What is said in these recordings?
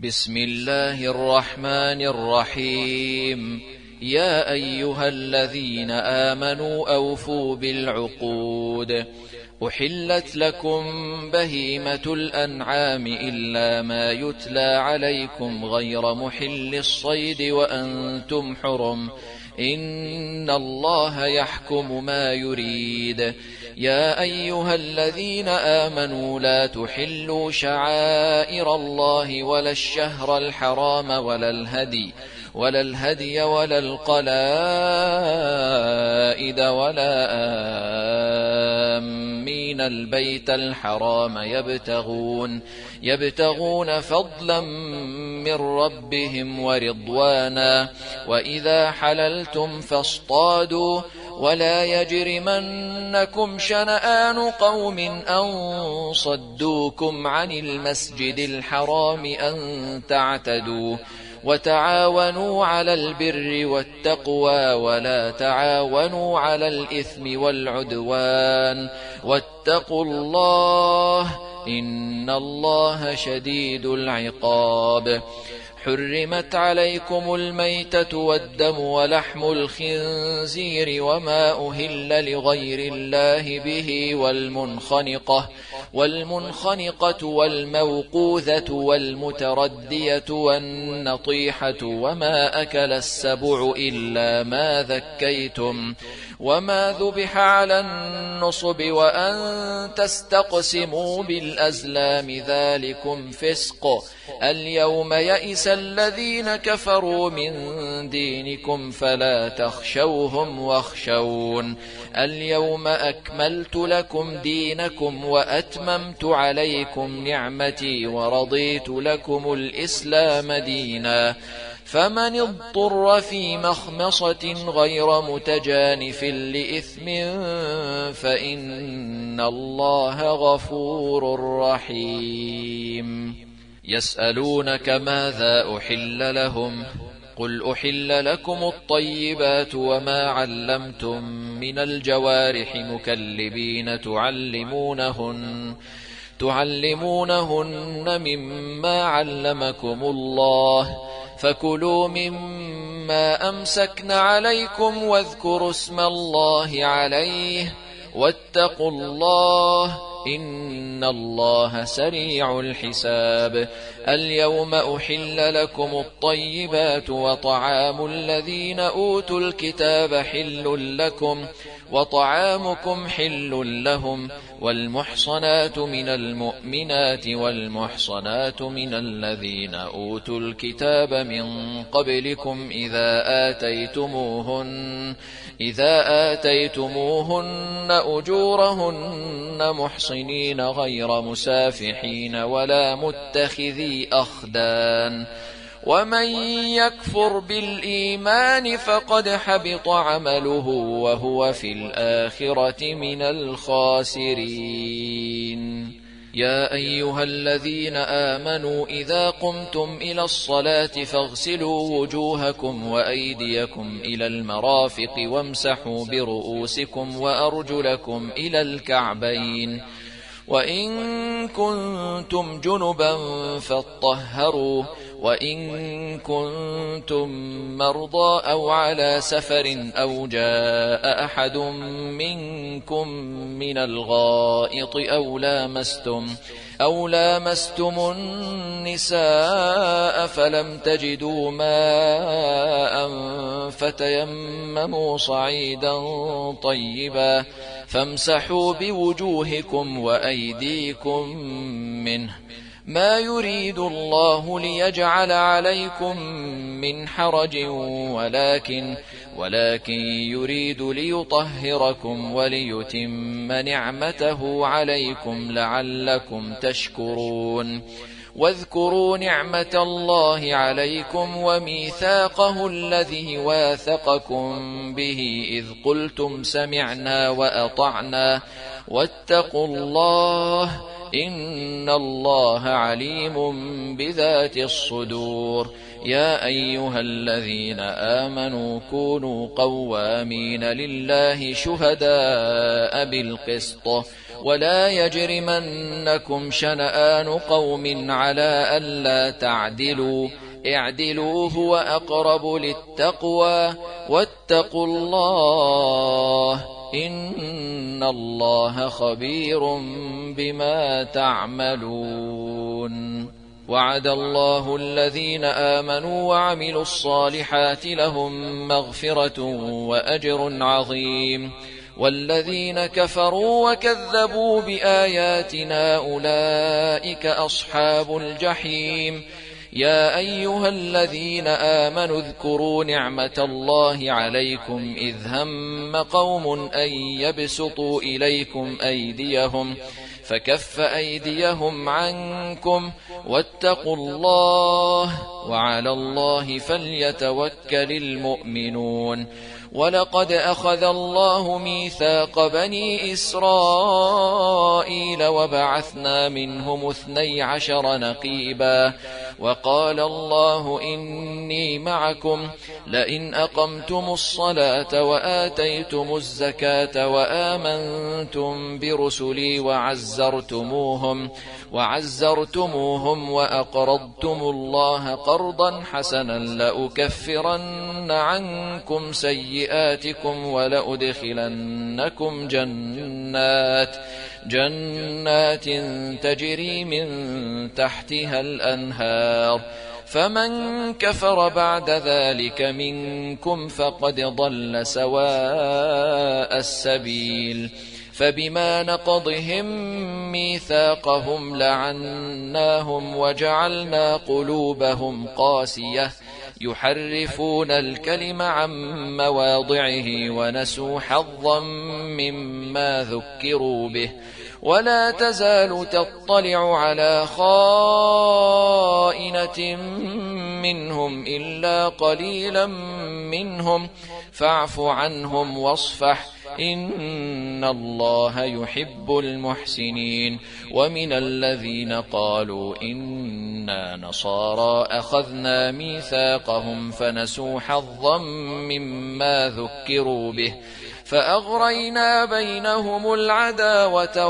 بسم الله الرحمن الرحيم. يا أيها الذين آمنوا أوفوا بالعقود. أحلت لكم بهيمة الأنعام إلا ما يتلى عليكم غير محل الصيد وأنتم حرم، إن الله يحكم ما يريد. يا أيها الذين آمنوا لا تحلوا شعائر الله ولا الشهر الحرام ولا الهدي ولا القلائد ولا آمين البيت الحرام يبتغون فضلا من ربهم ورضوانا، وإذا حللتم فاصطادوا، ولا يجرمنكم شنآن قوم أن صدوكم عن المسجد الحرام أن تعتدوا، وتعاونوا على البر والتقوى ولا تعاونوا على الإثم والعدوان، واتقوا الله إن الله شديد العقاب. حرمت عليكم الميتة والدم ولحم الخنزير وما أهل لغير الله به، والمنخنقة والموقوذة والمتردية والنطيحة وما أكل السبع إلا ما ذكيتم، وما ذبح على النصب، وأن تستقسموا بالأزلام ذلكم فسق. اليوم يئس الذين كفروا من دينكم فلا تخشوهم واخشون. اليوم أكملت لكم دينكم وأتممت عليكم نعمتي ورضيت لكم الإسلام دينا. فمن اضطر في مخمصة غير متجانف لإثم فإن الله غفور رحيم. يسألونك ماذا أحل لهم؟ قل أحل لكم الطيبات وما علمتم من الجوارح مكلبين تعلمونهن مما علمكم الله، فكلوا مما أمسكن عليكم واذكروا اسم الله عليه، واتقوا الله إن الله سريع الحساب. اليوم أحل لكم الطيبات وطعام الذين أوتوا الكتاب حل لكم وطعامكم حل لهم، والمحصنات من المؤمنات والمحصنات من الذين أوتوا الكتاب من قبلكم إذا آتيتموهن أجورهن محصنين غير مسافحين ولا متخذي أخدان، ومن يكفر بالإيمان فقد حبط عمله وهو في الآخرة من الخاسرين. يا أيها الذين آمنوا إذا قمتم إلى الصلاة فاغسلوا وجوهكم وأيديكم إلى المرافق وامسحوا برؤوسكم وأرجلكم إلى الكعبين، وإن كنتم جنبا فاطهروا، وإن كنتم مرضى أو على سفر أو جاء أحد منكم من الغائط أو لامستم النساء فلم تجدوا ماء فتيمموا صعيدا طيبا فامسحوا بوجوهكم وأيديكم منه، ما يريد الله ليجعل عليكم من حرج ولكن يريد ليطهركم وليتم نعمته عليكم لعلكم تشكرون. واذكروا نعمة الله عليكم وميثاقه الذي واثقكم به إذ قلتم سمعنا وأطعنا، واتقوا الله إن الله عليم بذات الصدور. يا أيها الذين آمنوا كونوا قوامين لله شهداء بالقسط ولا يجرمنكم شنآن قوم على ألا تعدلوا اعدلوا هو أقرب للتقوى واتقوا الله إن الله خبير بما تعملون. وعد الله الذين آمنوا وعملوا الصالحات لهم مغفرة وأجر عظيم، والذين كفروا وكذبوا بآياتنا أولئك أصحاب الجحيم. يا أيها الذين آمنوا اذكروا نعمة الله عليكم إذ هم قوم أن يبسطوا إليكم أيديهم فكف أيديهم عنكم واتقوا الله وعلى الله فليتوكل المؤمنون. ولقد أخذ الله ميثاق بني إسرائيل وبعثنا منهم 12 نقيبا وقال الله إني معكم لئن أقمتم الصلاة وآتيتم الزكاة وآمنتم برسلي وعزرتموهم وأقرضتم الله قرضا حسنا لأكفرن عنكم سيئاتكم ولأدخلنكم جنات تجري من تحتها الأنهار فمن كفر بعد ذلك منكم فقد ضل سواء السبيل. فبما نقضهم ميثاقهم لعناهم وجعلنا قلوبهم قاسية يحرفون الكلم عن مواضعه ونسوا حظا مما ذكروا به ولا تزال تطلع على خائنة منهم إلا قليلا منهم فاعف عنهم واصفح إن الله يحب المحسنين. ومن الذين قالوا إنا نصارى أخذنا ميثاقهم فنسوا حظا مما ذكروا به فأغرينا بينهم العداوة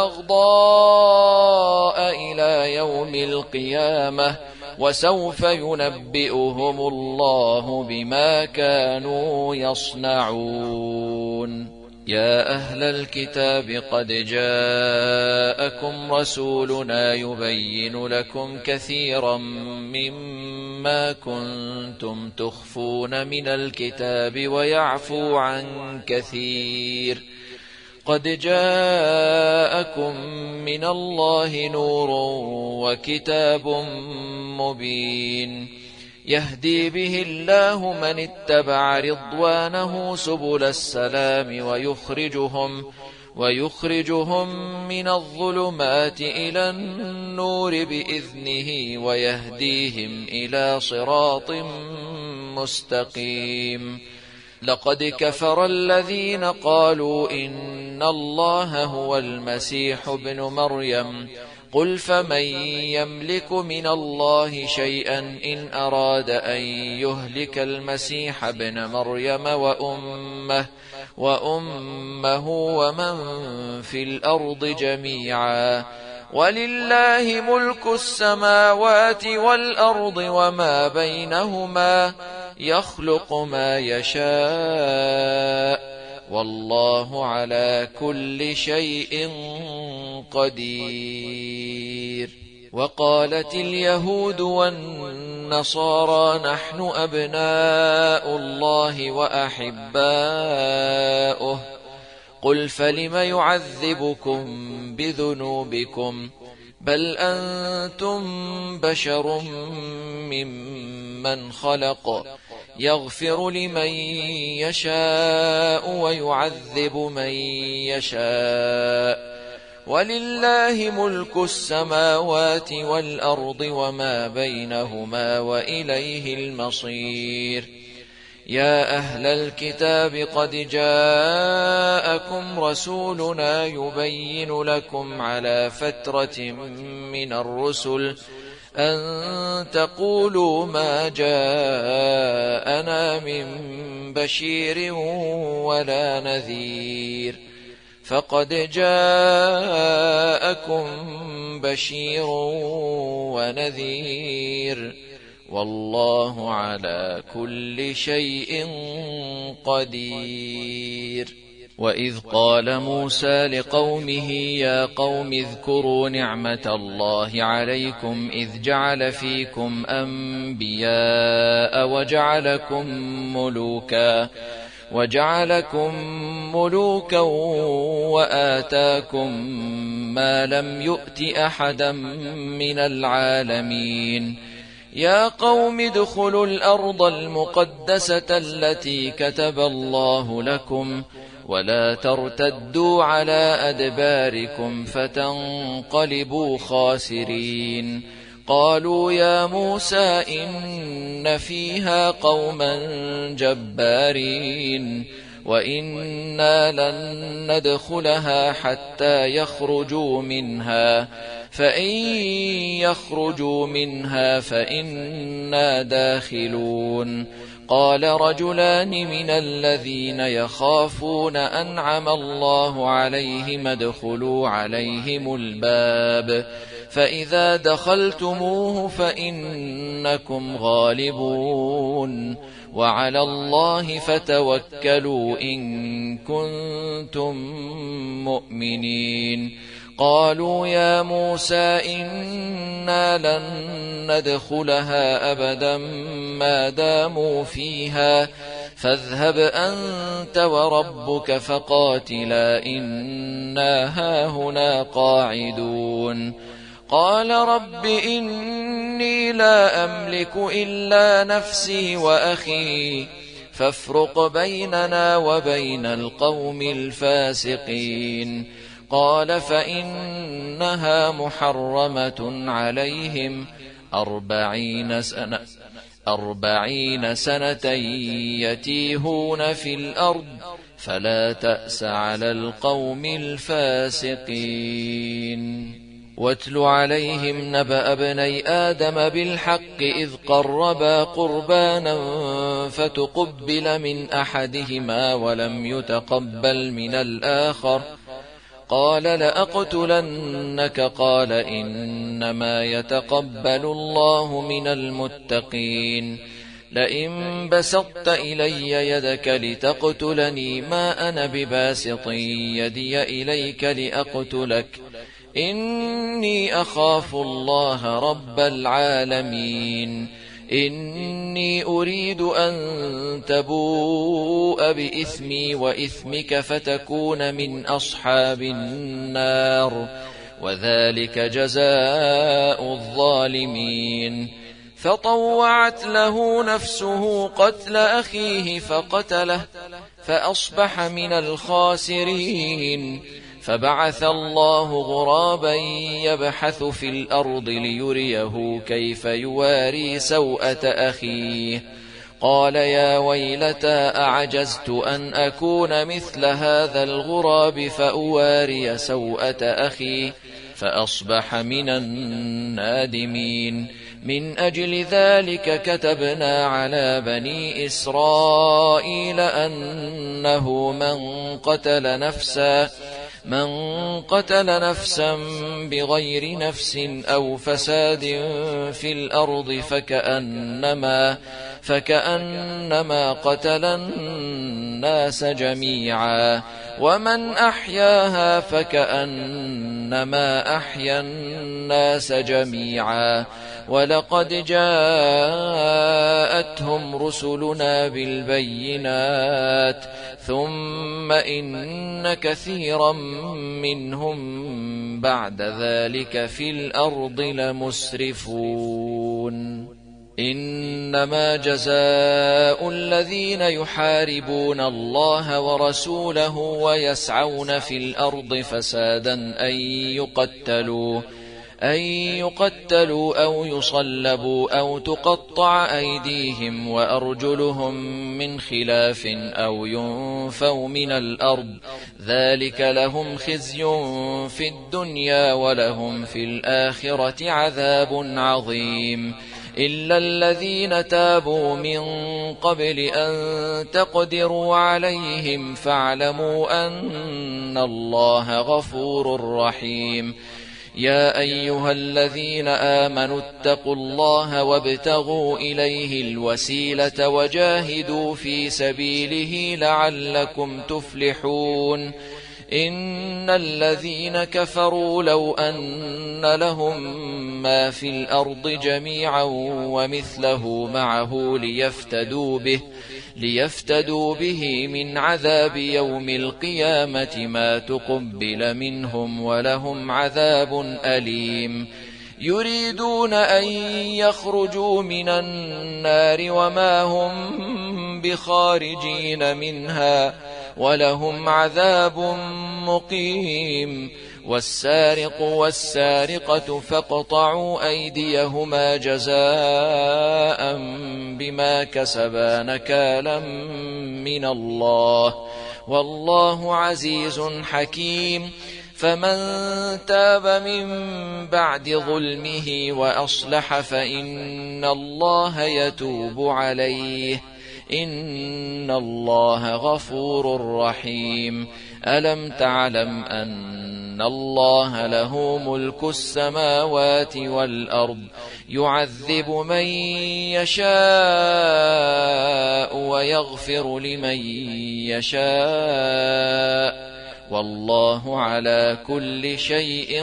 والبغضاء إلى يوم القيامة وسوف ينبئهم الله بما كانوا يصنعون. يا أهل الكتاب قد جاءكم رسولنا يبين لكم كثيرا مما كنتم تخفون من الكتاب ويعفو عن كثير. قد جاءكم من الله نور وكتاب مبين يهدي به الله من اتبع رضوانه سبل السلام ويخرجهم من الظلمات إلى النور بإذنه ويهديهم إلى صراط مستقيم. لقد كفر الذين قالوا إن الله هو المسيح ابن مريم قل فمن يملك من الله شيئا إن أراد أن يهلك المسيح ابن مريم وأمه ومن في الأرض جميعا ولله ملك السماوات والأرض وما بينهما يخلق ما يشاء والله على كل شيء قدير. وقالت اليهود والنصارى نحن أبناء الله وأحباؤه قل فلم يعذبكم بذنوبكم بل أنتم بشر ممن خلق يغفر لمن يشاء ويعذب من يشاء ولله ملك السماوات والأرض وما بينهما وإليه المصير. يا أهل الكتاب قد جاءكم رسولنا يبين لكم على فترة من الرسل أن تقولوا ما جاءنا من بشير ولا نذير فقد جاءكم بشير ونذير، والله على كل شيء قدير. وإذ قال موسى لقومه يا قوم اذكروا نعمة الله عليكم إذ جعل فيكم أنبياء وجعلكم ملوكا وآتاكم ما لم يؤت أحدا من العالمين. يا قوم ادخلوا الأرض المقدسة التي كتب الله لكم ولا ترتدوا على أدباركم فتنقلبوا خاسرين. قالوا يا موسى إن فيها قوما جبارين وإنا لن ندخلها حتى يخرجوا منها، فإن يخرجوا منها فإنا داخلون. قال رجلان من الذين يخافون أنعم الله عليهم ادخلوا عليهم الباب فإذا دخلتموه فإنكم غالبون وعلى الله فتوكلوا إن كنتم مؤمنين. قالوا يا موسى إنا لن ندخلها أبدا ما داموا فيها فاذهب أنت وربك فقاتلا إنا هاهنا قاعدون. قال رب إني لا أملك إلا نفسي وأخي فافرق بيننا وبين القوم الفاسقين. قال فإنها محرمة عليهم 40 سنة يتيهون في الأرض فلا تأس على القوم الفاسقين. واتل عليهم نبأ ابني آدم بالحق إذ قربا قربانا فتقبل من أحدهما ولم يتقبل من الآخر قال لأقتلنك قال إنما يتقبل الله من المتقين. لئن بسطت إلي يدك لتقتلني ما أنا بباسط يدي إليك لأقتلك إني أخاف الله رب العالمين. إني أريد أن تبوء بإثمي وإثمك فتكون من أصحاب النار وذلك جزاء الظالمين. فطوعت له نفسه قتل أخيه فقتله فأصبح من الخاسرين. فبعث الله غرابا يبحث في الأرض ليريه كيف يواري سوءة أخيه قال يا ويلتى أعجزت أن أكون مثل هذا الغراب فأواري سوءة أخي فأصبح من النادمين. من أجل ذلك كتبنا على بني إسرائيل أنه من قتل نفسا بغير نفس أو فساد في الأرض فكأنما قتل الناس جميعا ومن أحياها فكأنما أحيا الناس جميعا. ولقد جاءتهم رسلنا بالبينات ثم إن كثيرا منهم بعد ذلك في الأرض لمسرفون. إنما جزاء الذين يحاربون الله ورسوله ويسعون في الأرض فسادا أن يقتلوا أو يصلبوا أو تقطع أيديهم وأرجلهم من خلاف أو ينفوا من الأرض ذلك لهم خزي في الدنيا ولهم في الآخرة عذاب عظيم. إلا الذين تابوا من قبل أن تقدروا عليهم فاعلموا أن الله غفور رحيم. يا أيها الذين آمنوا اتقوا الله وابتغوا إليه الوسيلة وجاهدوا في سبيله لعلكم تفلحون. إن الذين كفروا لو أن لهم ما في الأرض جميعا ومثله معه ليفتدوا به من عذاب يوم القيامة ما تقبل منهم ولهم عذاب أليم. يريدون أن يخرجوا من النار وما هم بخارجين منها ولهم عذاب مقيم. والسارق والسارقة فاقطعوا أيديهما جزاء بما كسبا نكالا من الله والله عزيز حكيم. فمن تاب من بعد ظلمه وأصلح فإن الله يتوب عليه إن الله غفور رحيم. ألم تعلم أن الله له ملك السماوات والأرض يعذب من يشاء ويغفر لمن يشاء والله على كل شيء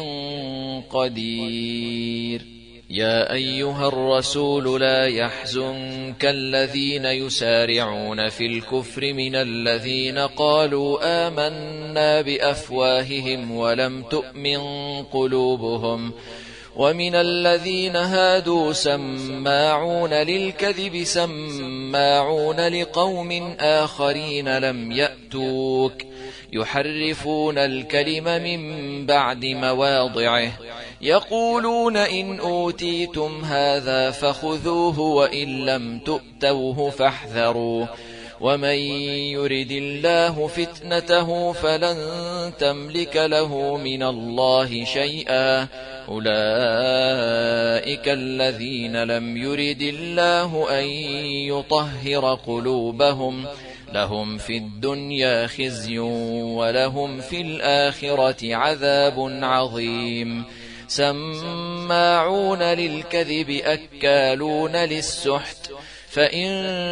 قدير. يا أيها الرسول لا يحزنك الذين يسارعون في الكفر من الذين قالوا آمنا بأفواههم ولم تؤمن قلوبهم ومن الذين هادوا سماعون للكذب سماعون لقوم آخرين لم يأتوك يحرفون الكلم من بعد مواضعه يقولون إن أوتيتم هذا فخذوه وإن لم تؤتوه فاحذروا ومن يرد الله فتنته فلن تملك له من الله شيئا أولئك الذين لم يرد الله أن يطهر قلوبهم لهم في الدنيا خزي ولهم في الآخرة عذاب عظيم. سماعون للكذب أكالون للسحت فإن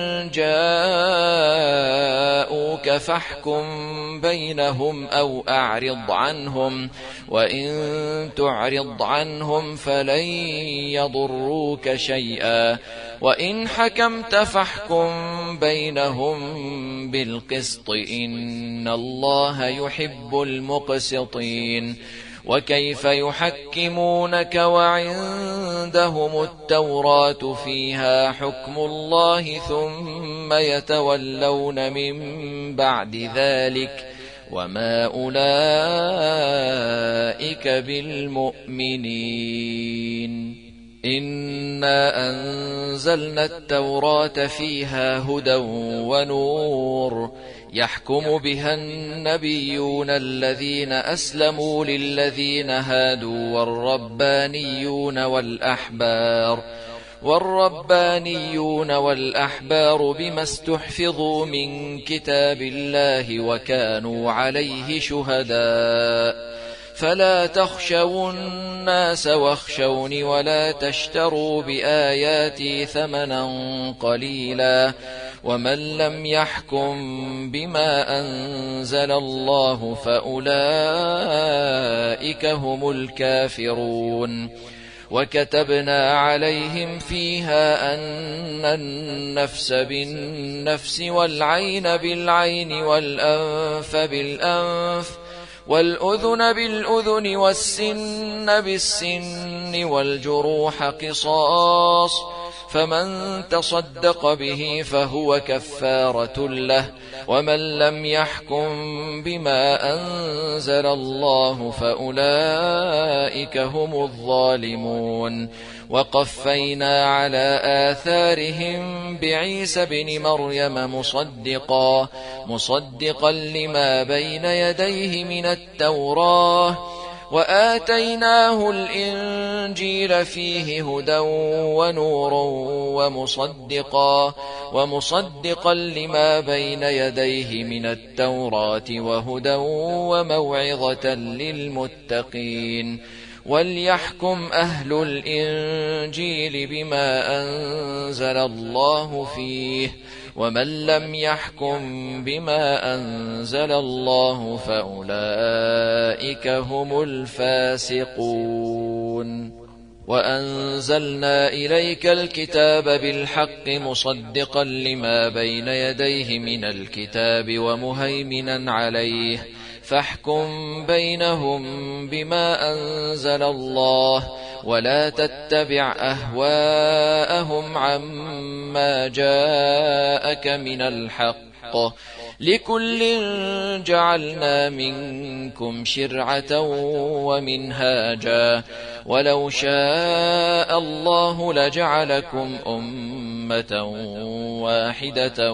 جاءوك فاحكم بينهم أو أعرض عنهم وإن تعرض عنهم فلن يضروك شيئا وإن حكمت فاحكم بينهم بالقسط إن الله يحب المقسطين. وكيف يحكمونك وعندهم التوراة فيها حكم الله ثم يتولون من بعد ذلك وما أولئك بالمؤمنين. إنا أنزلنا التوراة فيها هدى ونور يحكم بها النبيون الذين أسلموا للذين هادوا والربانيون والأحبار بما استحفظوا من كتاب الله وكانوا عليه شهداء فلا تخشوا الناس واخشوني ولا تشتروا بآياتي ثمنا قليلا ومن لم يحكم بما أنزل الله فأولئك هم الكافرون. وكتبنا عليهم فيها أن النفس بالنفس والعين بالعين والأنف بالأنف والأذن بالأذن والسن بالسن والجروح قصاص فمن تصدق به فهو كفارة له ومن لم يحكم بما أنزل الله فأولئك هم الظالمون. وقفينا على آثارهم بعيسى بن مريم مصدقا لما بين يديه من التوراة وآتيناه الإنجيل فيه هدى ونور ومصدقا لما بين يديه من التوراة وهدى وموعظة للمتقين. وليحكم أهل الإنجيل بما أنزل الله فيه، ومن لم يحكم بما أنزل الله فأولئك هم الفاسقون. وأنزلنا إليك الكتاب بالحق مصدقا لما بين يديه من الكتاب ومهيمنا عليه، فاحكم بينهم بما أنزل الله، ولا تتبع أهواءهم عما جاءك من الحق، لكل جعلنا منكم شرعة ومنهاجا، ولو شاء الله لجعلكم أمة واحدة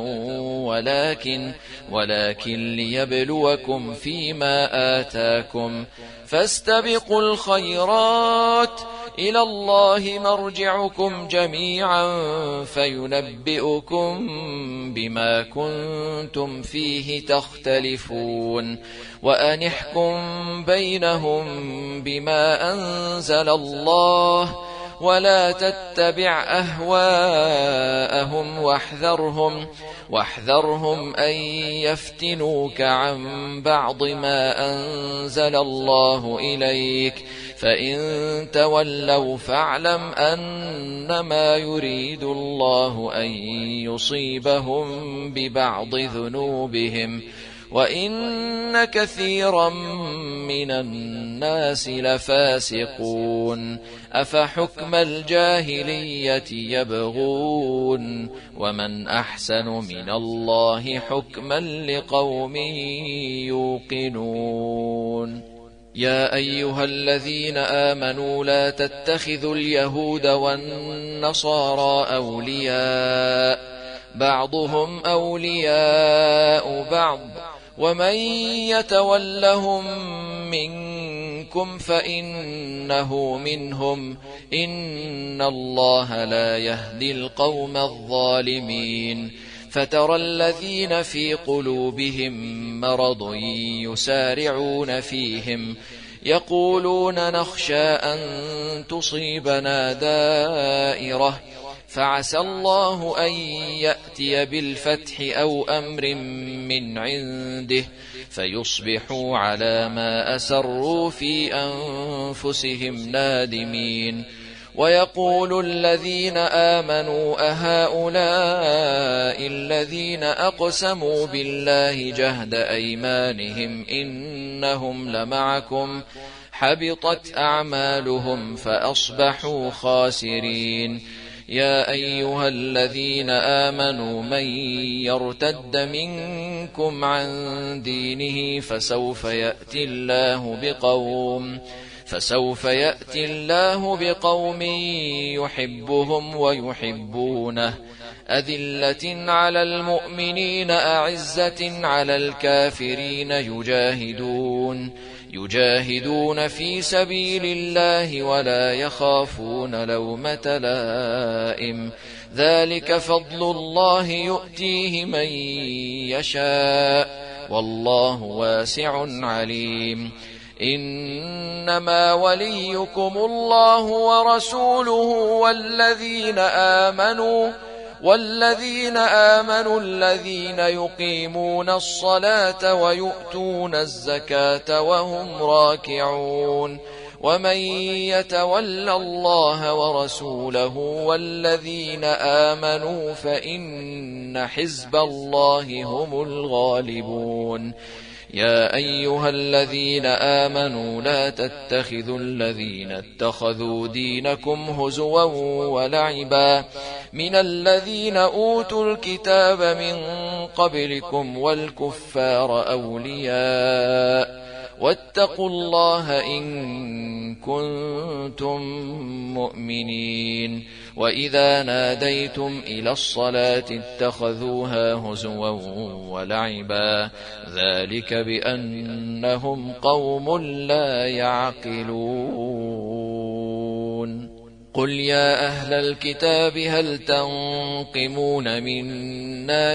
ولكن ليبلوكم فيما آتاكم، فاستبقوا الخيرات، إلى الله مرجعكم جميعا فينبئكم بما كنتم فيه تختلفون. وأن احكم بينهم بما أنزل الله، ولا تتبع أهواءهم واحذرهم أن يفتنوك عن بعض ما أنزل الله إليك، فإن تولوا فاعلم أنما يريد الله أن يصيبهم ببعض ذنوبهم، وإن كثيرا من الناس لفاسقون. أفحكم الجاهلية يبغون، ومن أحسن من الله حكما لقوم يوقنون. يا أيها الذين آمنوا لا تتخذوا اليهود والنصارى أولياء، بعضهم أولياء بعض، ومن يتولهم منكم فإنه منهم، إن الله لا يهدي القوم الظالمين. فترى الذين في قلوبهم مرض يسارعون فيهم، يقولون نخشى أن تصيبنا دائرة، فعسى الله أن يأتي بالفتح أو أمر من عنده، فيصبحوا على ما أسروا في أنفسهم نادمين. ويقول الذين آمنوا أهؤلاء الذين أقسموا بالله جهد أيمانهم إنهم لمعكم، حبطت أعمالهم فأصبحوا خاسرين. يا أيها الذين آمنوا من يرتد منكم عن دينه فسوف يأتي الله بقوم يحبهم ويحبونه، أذلة على المؤمنين أعزة على الكافرين، يجاهدون في سبيل الله ولا يخافون لومة لائم، ذلك فضل الله يؤتيه من يشاء، والله واسع عليم. إنما وليكم الله ورسوله والذين آمنوا الذين يقيمون الصلاة ويؤتون الزكاة وهم راكعون. ومن يتول الله ورسوله والذين آمنوا فإن حزب الله هم الغالبون. يا أيها الذين آمنوا لا تتخذوا الذين اتخذوا دينكم هزوا ولعبا من الذين أوتوا الكتاب من قبلكم والكفار أولياء، واتقوا الله إن كنتم مؤمنين وإذا ناديتم إلى الصلاة اتخذوها هزوا ولعبا ذلك بأنهم قوم لا يعقلون قل يا أهل الكتاب هل تنقمون منا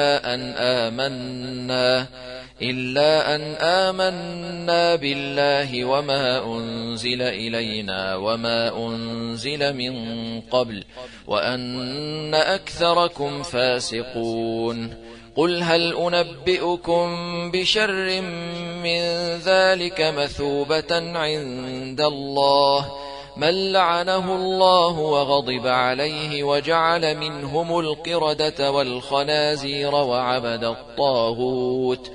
إلا أن آمنا بالله وما أنزل إلينا وما أنزل من قبل وأن أكثركم فاسقون قل هل أنبئكم بشر من ذلك مثوبة عند الله من لعنه الله وغضب عليه وجعل منهم القردة والخنازير وعبد الطاغوت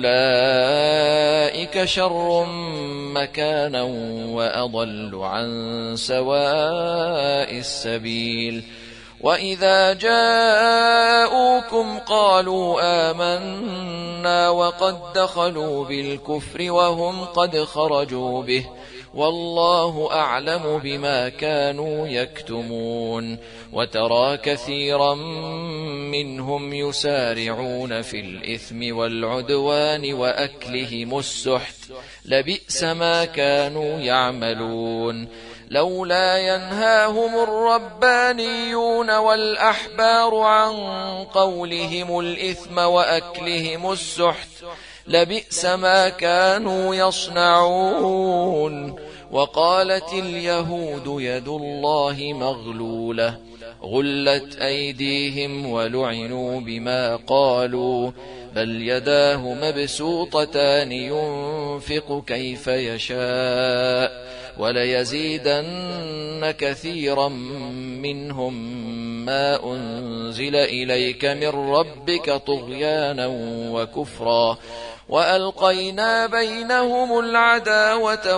أولئك شر مكانا وأضل عن سواء السبيل وإذا جاءوكم قالوا آمنا وقد دخلوا بالكفر وهم قد خرجوا به والله أعلم بما كانوا يكتمون وترى كثيرا منهم يسارعون في الإثم والعدوان وأكلهم السحت لبئس ما كانوا يعملون لولا ينهاهم الربانيون والأحبار عن قولهم الإثم وأكلهم السحت لبئس ما كانوا يصنعون وقالت اليهود يد الله مغلولة غلت أيديهم ولعنوا بما قالوا بل يداه مبسوطتان ينفق كيف يشاء وليزيدن كثيرا منهم ما أنزل إليك من ربك طغيانا وكفرا وألقينا بينهم العداوة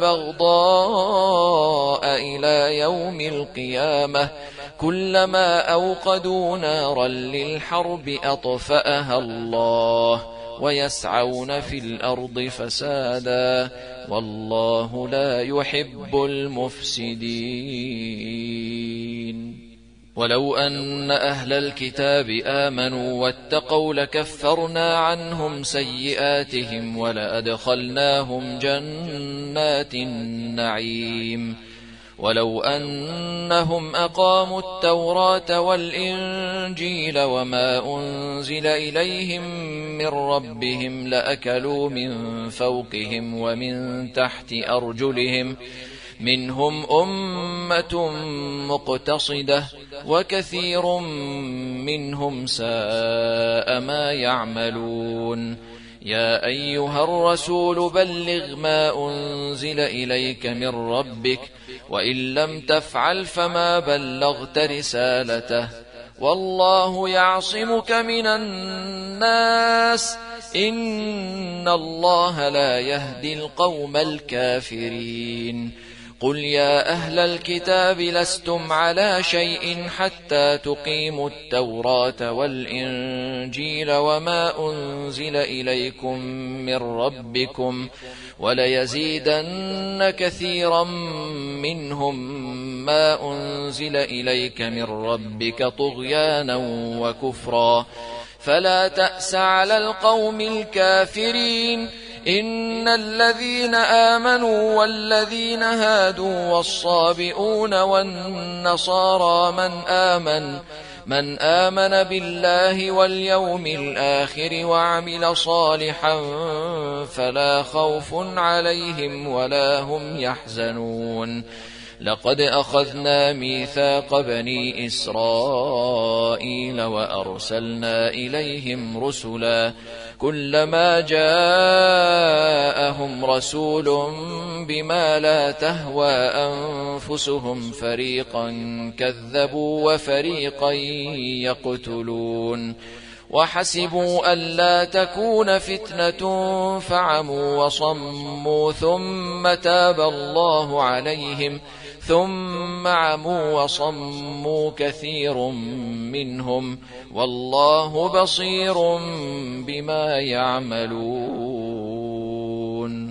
والبغضاء إلى يوم القيامة كلما أوقدوا نارا للحرب أطفأها الله ويسعون في الأرض فسادا والله لا يحب المفسدين ولو أن أهل الكتاب آمنوا واتقوا لكفرنا عنهم سيئاتهم ولأدخلناهم جنات النعيم ولو أنهم أقاموا التوراة والإنجيل وما أنزل إليهم من ربهم لأكلوا من فوقهم ومن تحت أرجلهم منهم أمة مقتصدة وكثير منهم ساء ما يعملون يا أيها الرسول بلغ ما أنزل إليك من ربك وإن لم تفعل فما بلغت رسالته والله يعصمك من الناس إن الله لا يهدي القوم الكافرين قل يا أهل الكتاب لستم على شيء حتى تقيموا التوراة والإنجيل وما أنزل إليكم من ربكم وليزيدن كثيرا منهم ما أنزل إليك من ربك طغيانا وكفرا فلا تأس على القوم الكافرين إن الذين آمنوا والذين هادوا والصابئون والنصارى من آمن بالله واليوم الآخر وعمل صالحا فلا خوف عليهم ولا هم يحزنون لقد أخذنا ميثاق بني إسرائيل وأرسلنا إليهم رسلا كلما جاءهم رسول بما لا تهوى أنفسهم فريقا كذبوا وفريقا يقتلون وحسبوا ألا تكون فتنة فعموا وصموا ثم تاب الله عليهم ثم عموا وصموا كثير منهم والله بصير بما يعملون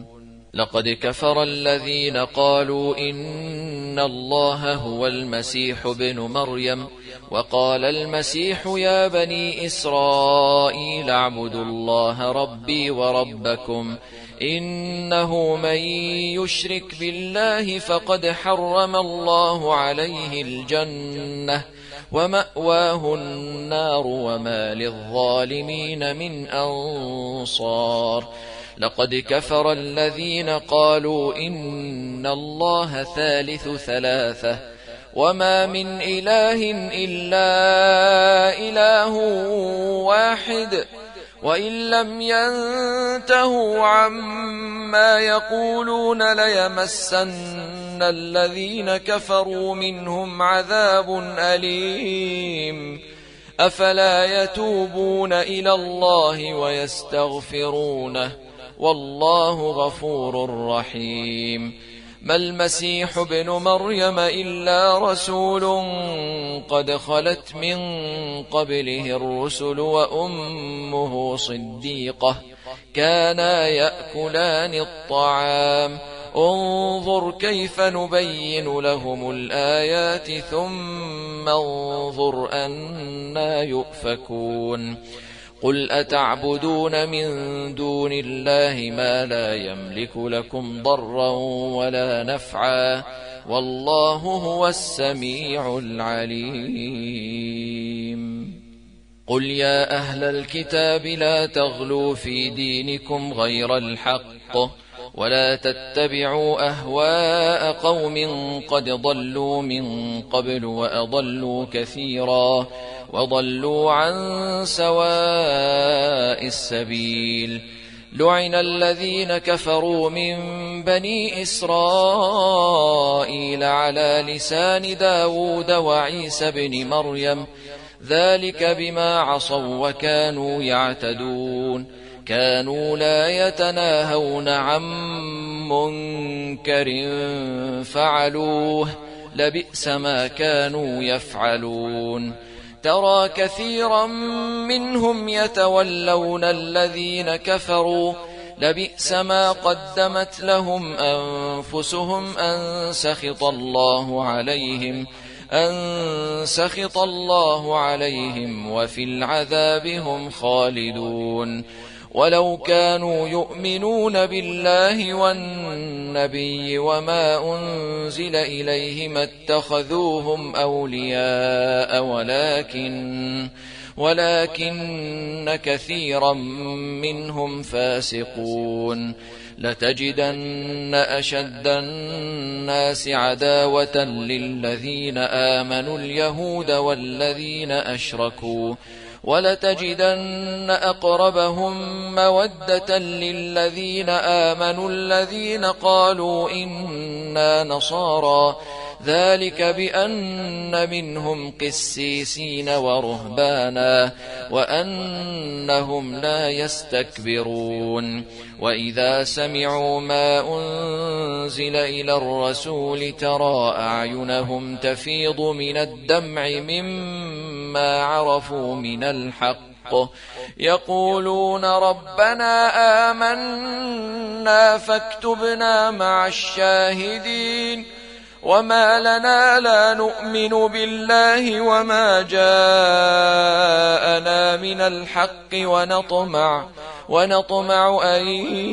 لقد كفر الذين قالوا إن الله هو المسيح ابن مريم وقال المسيح يا بني إسرائيل اعبدوا الله ربي وربكم إنه من يشرك بالله فقد حرم الله عليه الجنة ومأواه النار وما للظالمين من أنصار لقد كفر الذين قالوا إن الله ثالث ثلاثة وما من إله إلا إله واحد وإن لم ينتهوا عما يقولون ليمسن الذين كفروا منهم عذاب أليم أفلا يتوبون إلى الله ويستغفرونه والله غفور رحيم ما المسيح ابن مريم إلا رسول قد خلت من قبله الرسل وأمه صديقة كانا يأكلان الطعام انظر كيف نبين لهم الآيات ثم انظر أنى يؤفكون قل أتعبدون من دون الله ما لا يملك لكم ضرا ولا نفعا والله هو السميع العليم قل يا أهل الكتاب لا تغلوا في دينكم غير الحق ولا تتبعوا أهواء قوم قد ضلوا من قبل وأضلوا كثيرا وضلوا عن سواء السبيل لعن الذين كفروا من بني إسرائيل على لسان داود وعيسى بن مريم ذلك بما عصوا وكانوا يعتدون كانوا لا يتناهون عن منكر فعلوه لبئس ما كانوا يفعلون ترى كثيرا منهم يتولون الذين كفروا لبئس ما قدمت لهم أنفسهم أن سخط الله عليهم وفي العذاب هم خالدون ولو كانوا يؤمنون بالله والنبي وما أنزل إليه ما اتخذوهم أولياء ولكن كثيرا منهم فاسقون لتجدن أشد الناس عداوة للذين آمنوا اليهود والذين أشركوا ولتجدن أقربهم مودة للذين آمنوا الذين قالوا إنا نصارى ذلك بأن منهم قسيسين ورهبانا وأنهم لا يستكبرون وإذا سمعوا ما أنزل إلى الرسول ترى أعينهم تفيض من الدمع مما عرفوا من الحق يقولون ربنا آمنا فاكتبنا مع الشاهدين وما لنا لا نؤمن بالله وما جاءنا من الحق ونطمع أن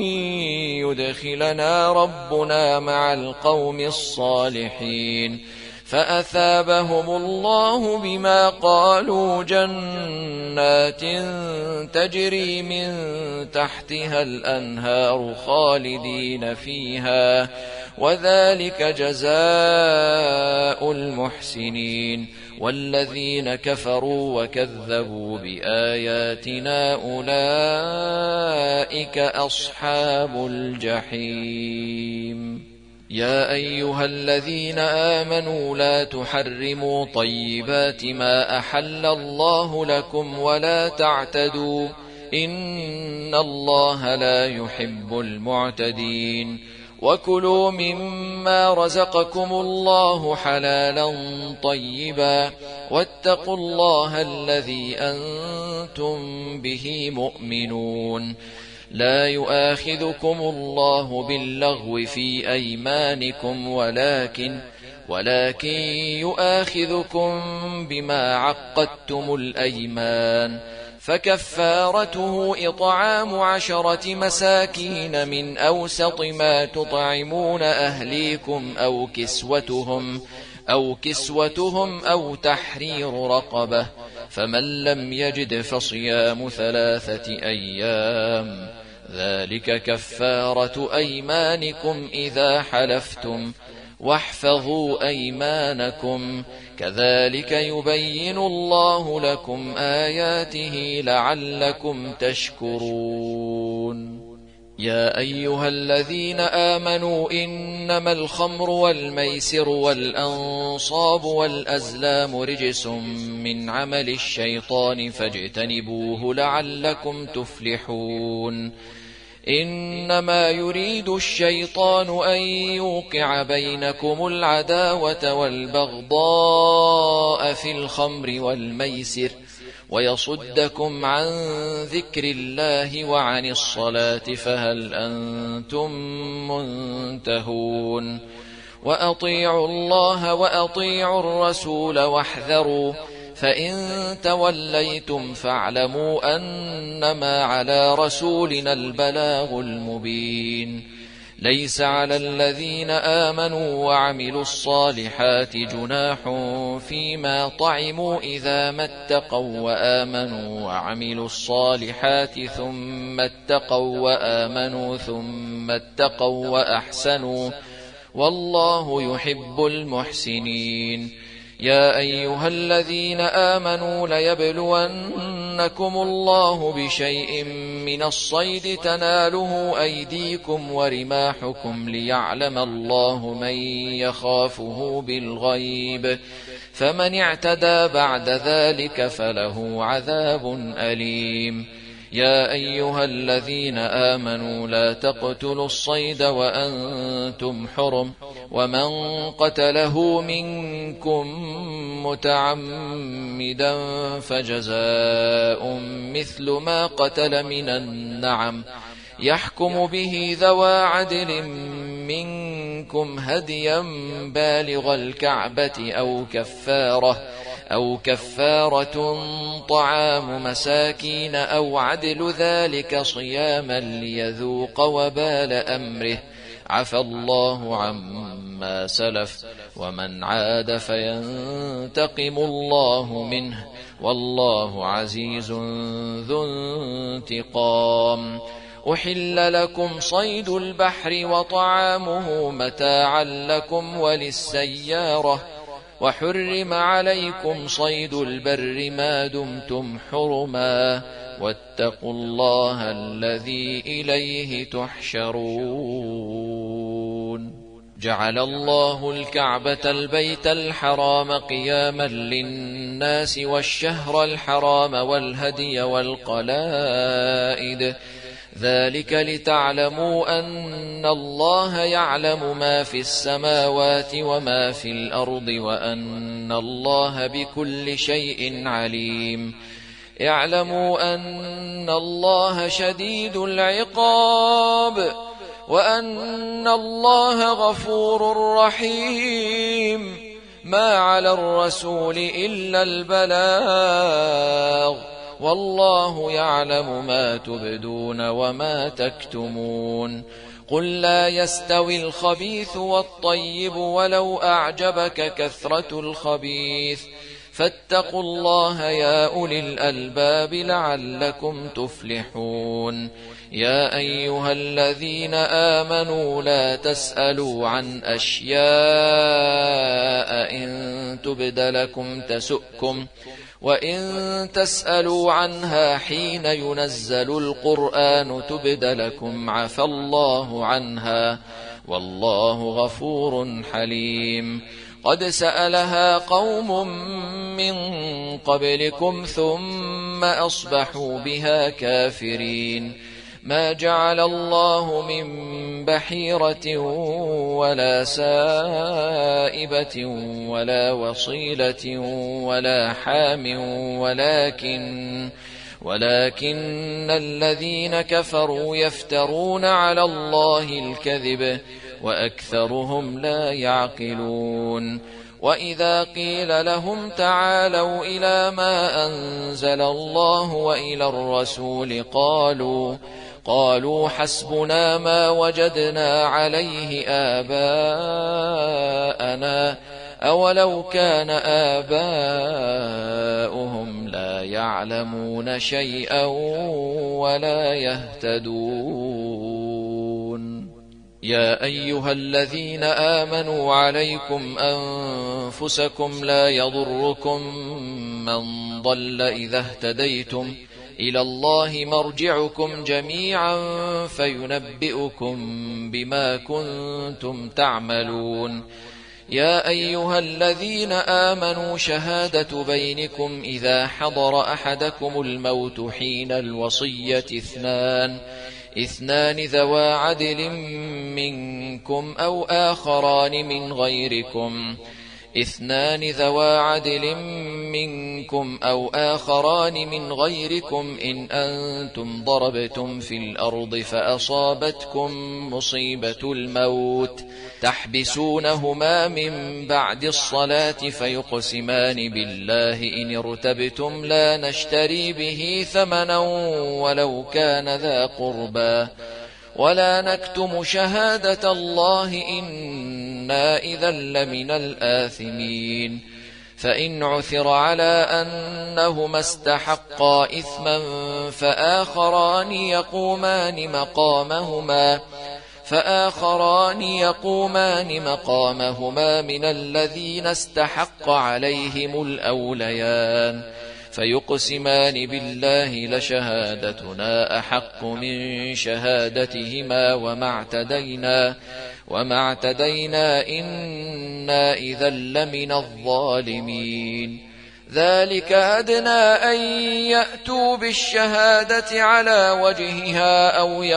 يدخلنا ربنا مع القوم الصالحين فأثابهم الله بما قالوا جنات تجري من تحتها الأنهار خالدين فيها وذلك جزاء المحسنين والذين كفروا وكذبوا بآياتنا أولئك أصحاب الجحيم يا أيها الذين آمنوا لا تحرموا طيبات ما أحل الله لكم ولا تعتدوا إن الله لا يحب المعتدين وكلوا مما رزقكم الله حلالا طيبا واتقوا الله الذي أنتم به مؤمنون لا يؤاخذكم الله باللغو في أيمانكم ولكن يؤاخذكم بما عقدتم الأيمان، فكفارته إطعام 10 مساكين من أوسط ما تطعمون أهليكم أو كسوتهم أو تحرير رقبة، فمن لم يجد فصيام 3 أيام، ذلك كفارة أيمانكم إذا حلفتم، واحفظوا أيمانكم، كذلك يبين الله لكم آياته لعلكم تشكرون. يا أيها الذين آمنوا إنما الخمر والميسر والأنصاب والأزلام رجس من عمل الشيطان فاجتنبوه لعلكم تفلحون. إنما يريد الشيطان أن يوقع بينكم العداوة والبغضاء في الخمر والميسر ويصدكم عن ذكر الله وعن الصلاة، فهل أنتم منتهون؟ وأطيعوا الله وأطيعوا الرسول واحذروا، فإن توليتم فاعلموا أنما على رسولنا البلاغ المبين. ليس على الذين آمنوا وعملوا الصالحات جناح فيما طعموا إذا ما اتقوا وآمنوا وعملوا الصالحات ثم اتقوا وآمنوا ثم اتقوا وأحسنوا، والله يحب المحسنين. يا أيها الذين آمنوا ليبلونكم الله بشيء من الصيد تناله أيديكم ورماحكم ليعلم الله من يخافه بالغيب، فمن اعتدى بعد ذلك فله عذاب أليم. يا أيها الذين آمنوا لا تقتلوا الصيد وأنتم حرم، ومن قتله منكم متعمدا فجزاء مثل ما قتل من النعم، يحكم به ذوى عدل منكم هديا بالغ الكعبة أو كفارة طعام مساكين أو عدل ذلك صياما ليذوق وبال أمره، عفى الله عما سلف، ومن عاد فينتقم الله منه، والله عزيز ذو انتقام. أحل لكم صيد البحر وطعامه متاعا لكم وللسيارة، وحرم عليكم صيد البر ما دمتم حرما، واتقوا الله الذي إليه تحشرون. جعل الله الكعبة البيت الحرام قياما للناس والشهر الحرام والهدي والقلائد، ذلك لتعلموا أن الله يعلم ما في السماوات وما في الأرض وأن الله بكل شيء عليم. اعلموا أن الله شديد العقاب وأن الله غفور رحيم. ما على الرسول إلا البلاغ، والله يعلم ما تبدون وما تكتمون. قل لا يستوي الخبيث والطيب ولو أعجبك كثرة الخبيث، فاتقوا الله يا أولي الألباب لعلكم تفلحون. يا أيها الذين آمنوا لا تسألوا عن أشياء إن تبد لكم تسؤكم، وإن تسألوا عنها حين ينزل القرآن تبد لكم عفى الله عنها، والله غفور حليم. قد سألها قوم من قبلكم ثم أصبحوا بها كافرين. ما جعل الله من بحيرة ولا سائبة ولا وصيلة ولا حام، ولكن الذين كفروا يفترون على الله الكذب وأكثرهم لا يعقلون. وإذا قيل لهم تعالوا إلى ما أنزل الله وإلى الرسول قالوا حسبنا ما وجدنا عليه آباءنا أولو كان آباؤهم لا يعلمون شيئا ولا يهتدون. يا أيها الذين آمنوا عليكم أنفسكم لا يضركم من ضل إذا اهتديتم إلى الله مرجعكم جميعا فينبئكم بما كنتم تعملون. يا أيها الذين آمنوا شهادة بينكم إذا حضر أحدكم الموت حين الوصية اثنان ذوا عدل منكم أو آخران من غيركم إن أنتم ضربتم في الأرض فأصابتكم مصيبة الموت تحبسونهما من بعد الصلاة فيقسمان بالله إن ارتبتم لا نشتري به ثمنا ولو كان ذا قربى ولا نكتم شهادة الله إنا إذا لمن الآثمين. فإن عثر على أنهما استحقا إثما فآخران يقومان مقامهما من الذين استحق عليهم الأوليان فيقسمان بالله لشهادتنا أحق من شهادتهما وما اعتدينا إنا إذا لمن الظالمين. ذلك أدنى أن يأتوا بالشهادة على وجهها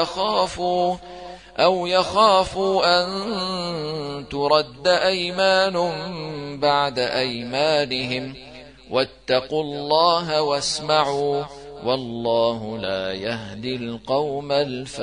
أو يخافوا أن ترد أيمان بعد أيمانهم واتقوا الله واسمعوا والله لا يهدي القوم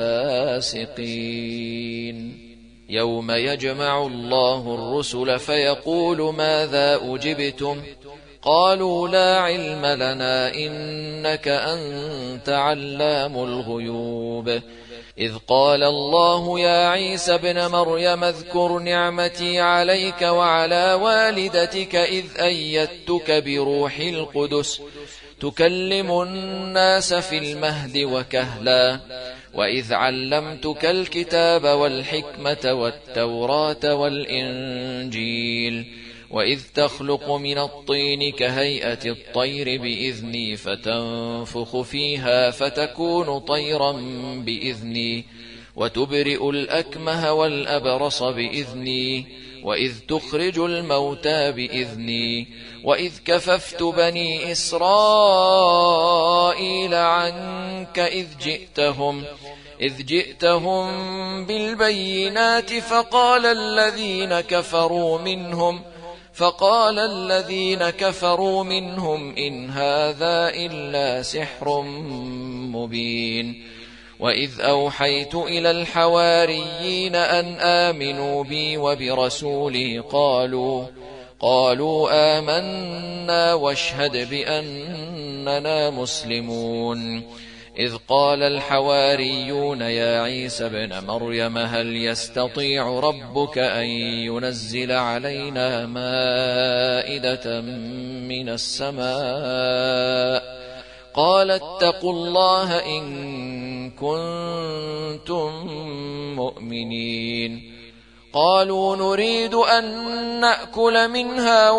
الفاسقين. يوم يجمع الله الرسل فيقول ماذا أجبتم قالوا لا علم لنا إنك أنت علام الغيوب. إذ قال الله يا عيسى ابن مريم اذكر نعمتي عليك وعلى والدتك إذ أيدتك بروح القدس تكلم الناس في المهد وكهلا وإذ علمتك الكتاب والحكمة والتوراة والإنجيل وإذ تخلق من الطين كهيئة الطير بإذني فتنفخ فيها فتكون طيرا بإذني وتبرئ الأكمه والأبرص بإذني وإذ تخرج الموتى بإذني وإذ كففت بني إسرائيل عنك إذ جئتهم بالبينات فقال الذين كفروا منهم إن هذا إلا سحر مبين. وإذ أوحيت إلى الحواريين أن آمنوا بي وبرسولي قالوا آمنا واشهد بأننا مسلمون. إذ قال الحواريون يا عيسى ابن مريم هل يستطيع ربك أن ينزل علينا مائدة من السماء قال اتقوا الله إن كنتم مؤمنين. قالوا نريد أن نأكل منها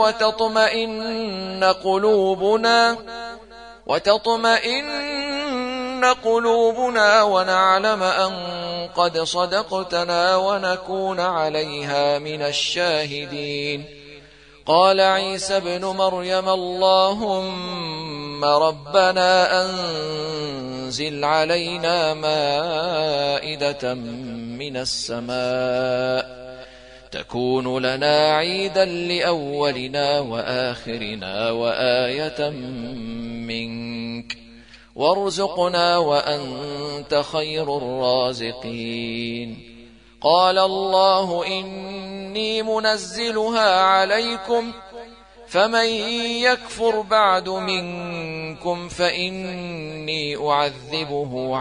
وتطمئن قلوبنا ونعلم أن قد صدقتنا ونكون عليها من الشاهدين. قال عيسى ابن مريم اللهم ربنا أنزل علينا مائدة من السماء تكون لنا عيدا لأولنا وآخرنا وآية منك وارزقنا وأنت خير الرازقين. قال الله إني منزلها عليكم فمن يكفر بعد منكم فإني أعذبه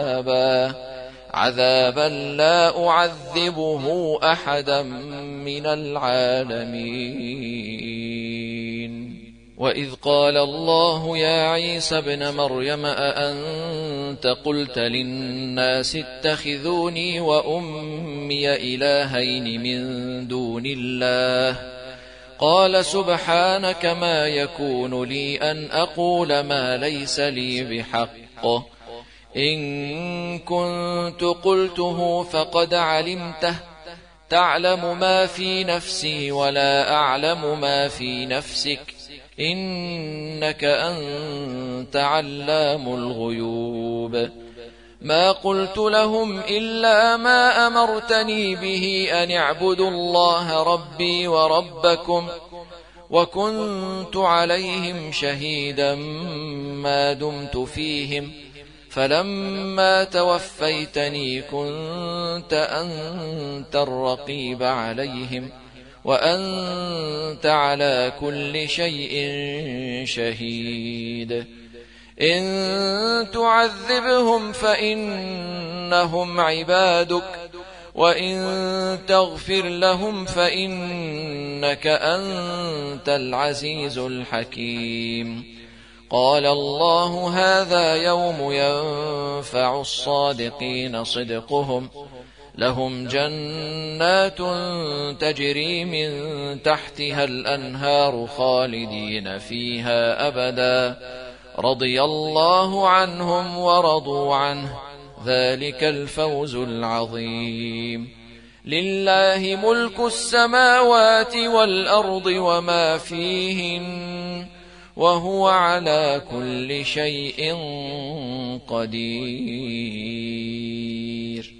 عذابا لا أعذبه أحدا من العالمين. وإذ قال الله يا عيسى ابن مريم أأنت قلت للناس اتخذوني وأمي إلهين من دون الله قال سبحانك ما يكون لي أن أقول ما ليس لي بحق إن كنت قلته فقد علمته تعلم ما في نفسي ولا أعلم ما في نفسك إنك أنت علام الغيوب. ما قلت لهم إلا ما أمرتني به أن اعبدوا الله ربي وربكم وكنت عليهم شهيدا ما دمت فيهم فلما توفيتني كنت أنت الرقيب عليهم وأنت على كل شيء شهيد. إن تعذبهم فإنهم عبادك وإن تغفر لهم فإنك أنت العزيز الحكيم. قال الله هذا يوم ينفع الصادقين صدقهم لهم جنات تجري من تحتها الأنهار خالدين فيها أبدا رضي الله عنهم ورضوا عنه ذلك الفوز العظيم. لله ملك السماوات والأرض وما فيهن وهو على كل شيء قدير.